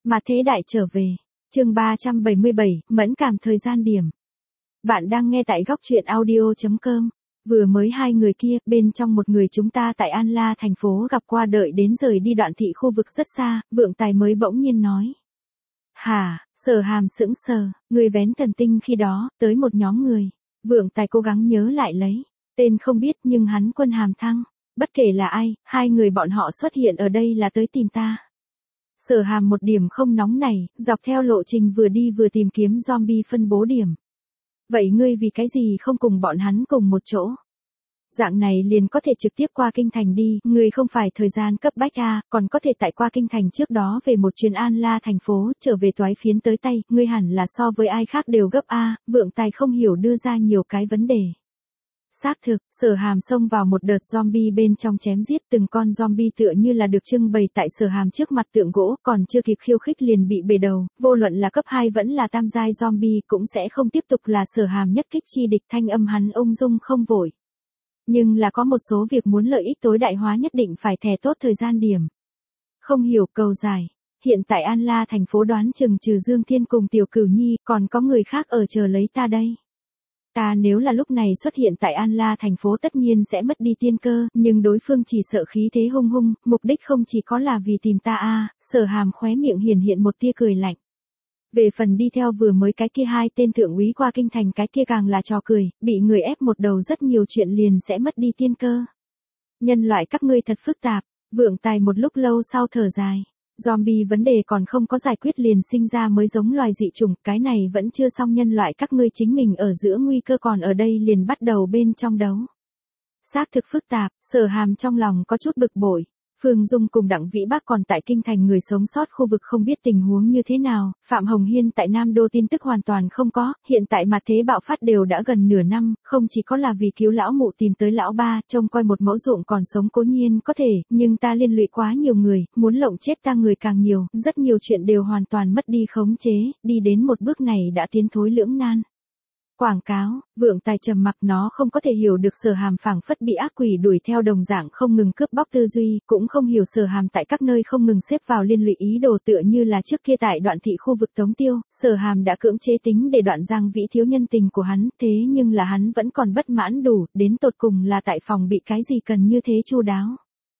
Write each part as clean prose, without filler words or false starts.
Mà thế đại trở về. Chương 377, mẫn cảm thời gian điểm. Bạn đang nghe tại góc truyện audio.com. Vừa mới hai người kia, bên trong một người chúng ta tại An La thành phố gặp qua đợi đến rời đi đoạn thị khu vực rất xa, Vượng Tài mới bỗng nhiên nói. Hả, Sở Hàm sững sờ, người vén thần tinh khi đó, tới một nhóm người. Vượng Tài cố gắng nhớ lại lấy. Tên không biết nhưng hắn quân hàm thăng. Bất kể là ai, hai người bọn họ xuất hiện ở đây là tới tìm ta. Sở Hàm một điểm không nóng này, dọc theo lộ trình vừa đi vừa tìm kiếm zombie phân bố điểm. Vậy ngươi vì cái gì không cùng bọn hắn cùng một chỗ? Dạng này liền có thể trực tiếp qua kinh thành đi, ngươi không phải thời gian cấp bách a, còn có thể tại qua kinh thành trước đó về một chuyến An La thành phố, trở về toái phiến tới tay, ngươi hẳn là so với ai khác đều gấp a, Vượng Tài không hiểu đưa ra nhiều cái vấn đề. Xác thực, Sở Hàm xông vào một đợt zombie bên trong chém giết, từng con zombie tựa như là được trưng bày tại Sở Hàm trước mặt tượng gỗ, còn chưa kịp khiêu khích liền bị bể đầu, vô luận là cấp 2 vẫn là tam giai zombie cũng sẽ không tiếp tục là Sở Hàm nhất kích chi địch, thanh âm hắn ung dung không vội. Nhưng là có một số việc muốn lợi ích tối đại hóa nhất định phải thè tốt thời gian điểm. Không hiểu cầu dài. Hiện tại An La thành phố đoán chừng trừ Dương Thiên cùng Tiểu Cửu Nhi, còn có người khác ở chờ lấy ta đây. Ta nếu là lúc này xuất hiện tại An La thành phố tất nhiên sẽ mất đi tiên cơ, nhưng đối phương chỉ sợ khí thế hung hung, mục đích không chỉ có là vì tìm ta a. Sở Hàm khóe miệng hiển hiện một tia cười lạnh. Về phần đi theo vừa mới cái kia hai tên thượng úy qua kinh thành cái kia càng là trò cười, bị người ép một đầu rất nhiều chuyện liền sẽ mất đi tiên cơ. Nhân loại các ngươi thật phức tạp, Vượng Tài một lúc lâu sau thở dài. Zombie vấn đề còn không có giải quyết liền sinh ra mới giống loài dị chủng, cái này vẫn chưa xong, nhân loại các ngươi chính mình ở giữa nguy cơ còn ở đây liền bắt đầu bên trong đấu. Xác thực phức tạp, Sở Hàm trong lòng có chút bực bội. Phương Dung cùng Đặng Vĩ Bắc còn tại kinh thành, người sống sót khu vực không biết tình huống như thế nào, Phạm Hồng Hiên tại Nam Đô tin tức hoàn toàn không có, hiện tại mà thế bạo phát đều đã gần nửa năm, không chỉ có là vì cứu lão mụ tìm tới lão ba, trông coi một mẫu ruộng còn sống cố nhiên có thể, nhưng ta liên lụy quá nhiều người, muốn lộng chết ta người càng nhiều, rất nhiều chuyện đều hoàn toàn mất đi khống chế, đi đến một bước này đã tiến thối lưỡng nan. Quảng cáo, Vượng Tài trầm mặc, nó không có thể hiểu được Sở Hàm phảng phất bị ác quỷ đuổi theo đồng dạng không ngừng cướp bóc tư duy, cũng không hiểu Sở Hàm tại các nơi không ngừng xếp vào liên lụy ý đồ, tựa như là trước kia tại Đoạn thị khu vực Tống Tiêu, Sở Hàm đã cưỡng chế tính để Đoạn Giang Vĩ thiếu nhân tình của hắn, thế nhưng là hắn vẫn còn bất mãn đủ, đến tột cùng là tại phòng bị cái gì cần như thế chu đáo.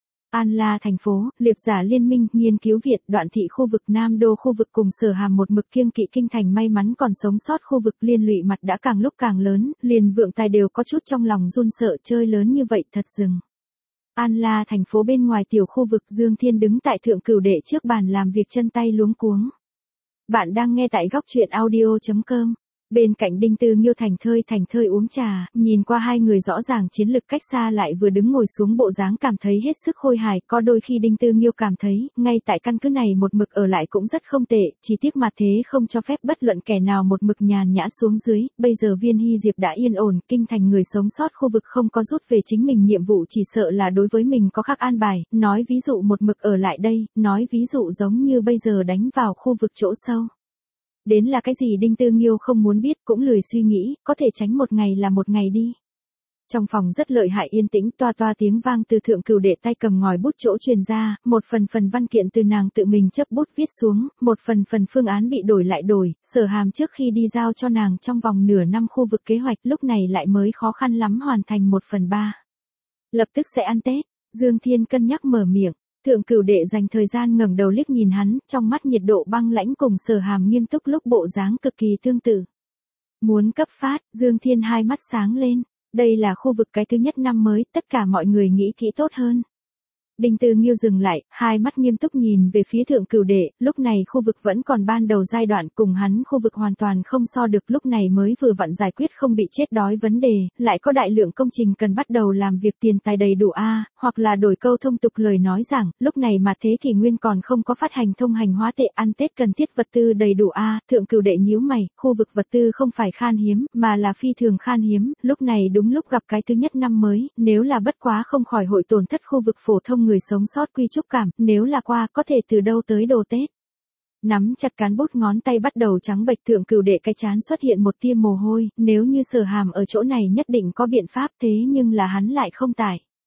An La thành phố, Liệp giả liên minh, nghiên cứu viện, Đoạn thị khu vực, Nam Đô khu vực cùng Sở Hàm một mực kiêng kỵ kinh thành may mắn còn sống sót khu vực, liên lụy mặt đã càng lúc càng lớn, liền Vượng Tài đều có chút trong lòng run sợ, chơi lớn như vậy thật dừng. An La thành phố bên ngoài tiểu khu vực, Dương Thiên đứng tại Thượng Cửu Đệ trước bàn làm việc chân tay luống cuống. Bạn đang nghe tại góc truyện audio.com. Bên cạnh Đinh Tư Nghiêu thành thơi uống trà, nhìn qua hai người rõ ràng chiến lực cách xa lại vừa đứng ngồi xuống bộ dáng cảm thấy hết sức khôi hài, có đôi khi Đinh Tư Nghiêu cảm thấy, ngay tại căn cứ này một mực ở lại cũng rất không tệ, chỉ tiếc mà thế không cho phép bất luận kẻ nào một mực nhàn nhã xuống dưới, bây giờ Viên Hy Diệp đã yên ổn, kinh thành người sống sót khu vực không có rút về chính mình nhiệm vụ, chỉ sợ là đối với mình có khác an bài, nói ví dụ một mực ở lại đây, nói ví dụ giống như bây giờ đánh vào khu vực chỗ sâu. Đến là cái gì Đinh Tư Nghiêu không muốn biết, cũng lười suy nghĩ, có thể tránh một ngày là một ngày đi. Trong phòng rất lợi hại yên tĩnh, toa toa tiếng vang từ Thượng Cửu Đệ tay cầm ngòi bút chỗ truyền ra, một phần văn kiện từ nàng tự mình chấp bút viết xuống, một phần phương án bị đổi lại đổi, Sở Hàm trước khi đi giao cho nàng trong vòng nửa năm khu vực kế hoạch, lúc này lại mới khó khăn lắm hoàn thành 1/3. Lập tức sẽ ăn Tết, Dương Thiên cân nhắc mở miệng. Thượng Cửu Đệ dành thời gian ngẩng đầu liếc nhìn hắn, trong mắt nhiệt độ băng lãnh cùng Sở Hàm nghiêm túc lúc bộ dáng cực kỳ tương tự. Muốn cấp phát, Dương Thiên hai mắt sáng lên, đây là khu vực cái thứ nhất năm mới, tất cả mọi người nghĩ kỹ tốt hơn. Đinh Tư Nghiêu dừng lại, hai mắt nghiêm túc nhìn về phía Thượng Cửu Đệ, lúc này khu vực vẫn còn ban đầu giai đoạn, cùng hắn khu vực hoàn toàn không so được, lúc này mới vừa vặn giải quyết không bị chết đói vấn đề, lại có đại lượng công trình cần bắt đầu làm việc, tiền tài đầy đủ hoặc là đổi câu thông tục lời nói rằng, lúc này mà thế kỷ nguyên còn không có phát hành thông hành hóa tệ, ăn Tết cần thiết vật tư đầy đủ Thượng Cửu Đệ nhíu mày, khu vực vật tư không phải khan hiếm, mà là phi thường khan hiếm, lúc này đúng lúc gặp cái thứ nhất năm mới, nếu là bất quá không khỏi hội tổn thất khu vực phổ thông người sống sót quy trúc cảm, nếu là qua có thể từ đâu tới đồ Tết. Nắm chặt cán bút ngón tay bắt đầu trắng bệch, Thượng Cửu Đệ cái trán xuất hiện một tia mồ hôi, nếu như Sở Hàm ở chỗ này nhất định có biện pháp, thế nhưng là hắn lại không tại.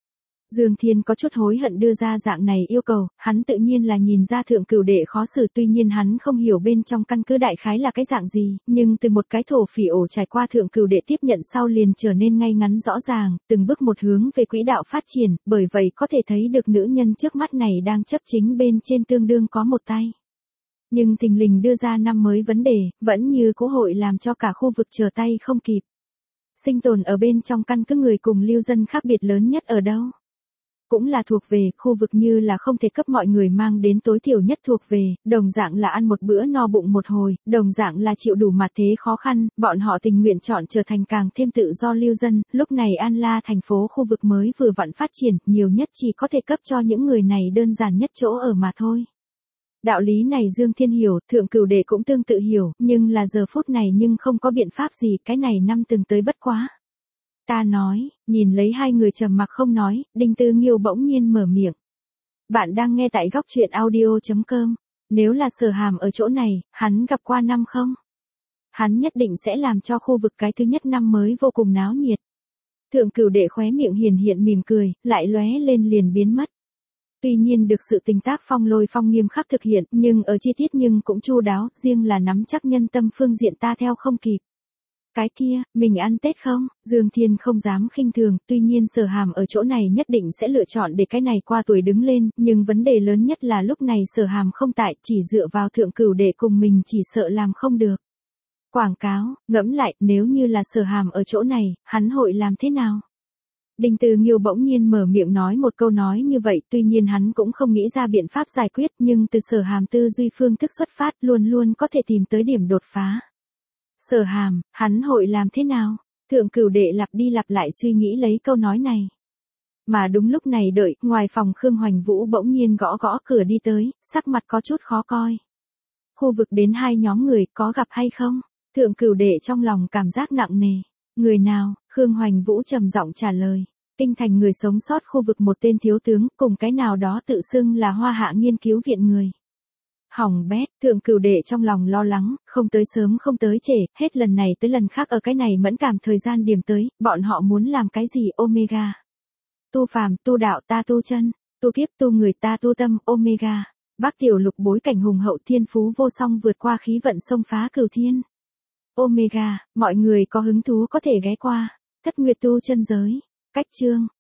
Dương Thiên có chút hối hận đưa ra dạng này yêu cầu, hắn tự nhiên là nhìn ra thượng cửu đệ khó xử, tuy nhiên hắn không hiểu bên trong căn cứ đại khái là cái dạng gì, nhưng từ một cái thổ phỉ ổ trải qua thượng cửu đệ tiếp nhận sau liền trở nên ngay ngắn rõ ràng, từng bước một hướng về quỹ đạo phát triển, bởi vậy có thể thấy được nữ nhân trước mắt này đang chấp chính bên trên tương đương có một tay. Nhưng thình lình đưa ra năm mới vấn đề, vẫn như cố hội làm cho cả khu vực trở tay không kịp. Sinh tồn ở bên trong căn cứ người cùng lưu dân khác biệt lớn nhất ở đâu? Cũng là thuộc về, khu vực như là không thể cấp mọi người mang đến tối thiểu nhất thuộc về, đồng dạng là ăn một bữa no bụng một hồi, đồng dạng là chịu đủ mặt thế khó khăn, bọn họ tình nguyện chọn trở thành càng thêm tự do lưu dân, lúc này An La thành phố khu vực mới vừa vặn phát triển, nhiều nhất chỉ có thể cấp cho những người này đơn giản nhất chỗ ở mà thôi. Đạo lý này Dương Thiên hiểu, thượng cửu đệ cũng tương tự hiểu, nhưng là giờ phút này nhưng không có biện pháp gì, cái này năm từng tới bất quá. Ta nói, nhìn lấy hai người trầm mặc không nói, Đinh Tư Nghiêu bỗng nhiên mở miệng. Bạn đang nghe tại góc truyện audio.com, nếu là Sở Hàm ở chỗ này, hắn gặp qua năm không? Hắn nhất định sẽ làm cho khu vực cái thứ nhất năm mới vô cùng náo nhiệt. Thượng cửu đệ khóe miệng hiền hiện mỉm cười, lại lóe lên liền biến mất. Tuy nhiên được sự tình tác phong lôi phong nghiêm khắc thực hiện, nhưng ở chi tiết nhưng cũng chu đáo, riêng là nắm chắc nhân tâm phương diện ta theo không kịp. Cái kia, mình ăn Tết không? Dương Thiên không dám khinh thường, tuy nhiên Sở Hàm ở chỗ này nhất định sẽ lựa chọn để cái này qua tuổi đứng lên, nhưng vấn đề lớn nhất là lúc này Sở Hàm không tại, chỉ dựa vào thượng cửu để cùng mình chỉ sợ làm không được. Quảng cáo, ngẫm lại, nếu như là Sở Hàm ở chỗ này, hắn hội làm thế nào? Đinh Tư Nghiêu bỗng nhiên mở miệng nói một câu nói như vậy, tuy nhiên hắn cũng không nghĩ ra biện pháp giải quyết, nhưng từ Sở Hàm tư duy phương thức xuất phát luôn luôn có thể tìm tới điểm đột phá. Sở Hàm, hắn hội làm thế nào? Thượng cửu đệ lặp đi lặp lại suy nghĩ lấy câu nói này. Mà đúng lúc này đợi, ngoài phòng Khương Hoành Vũ bỗng nhiên gõ gõ cửa đi tới, sắc mặt có chút khó coi. Khu vực đến hai nhóm người, có gặp hay không? Thượng cửu đệ trong lòng cảm giác nặng nề. Người nào? Khương Hoành Vũ trầm giọng trả lời. Kinh thành người sống sót khu vực một tên thiếu tướng, cùng cái nào đó tự xưng là Hoa Hạ nghiên cứu viện người. Hỏng bét, thượng cửu đệ trong lòng lo lắng, không tới sớm không tới trễ, hết lần này tới lần khác ở cái này mẫn cảm thời gian điểm tới, bọn họ muốn làm cái gì Omega. Tu phàm, tu đạo ta tu chân, tu kiếp tu người ta tu tâm Omega. Bác tiểu lục bối cảnh hùng hậu thiên phú vô song vượt qua khí vận xông phá cửu thiên. Omega, mọi người có hứng thú có thể ghé qua. Thất Nguyệt tu chân giới. Cách chương.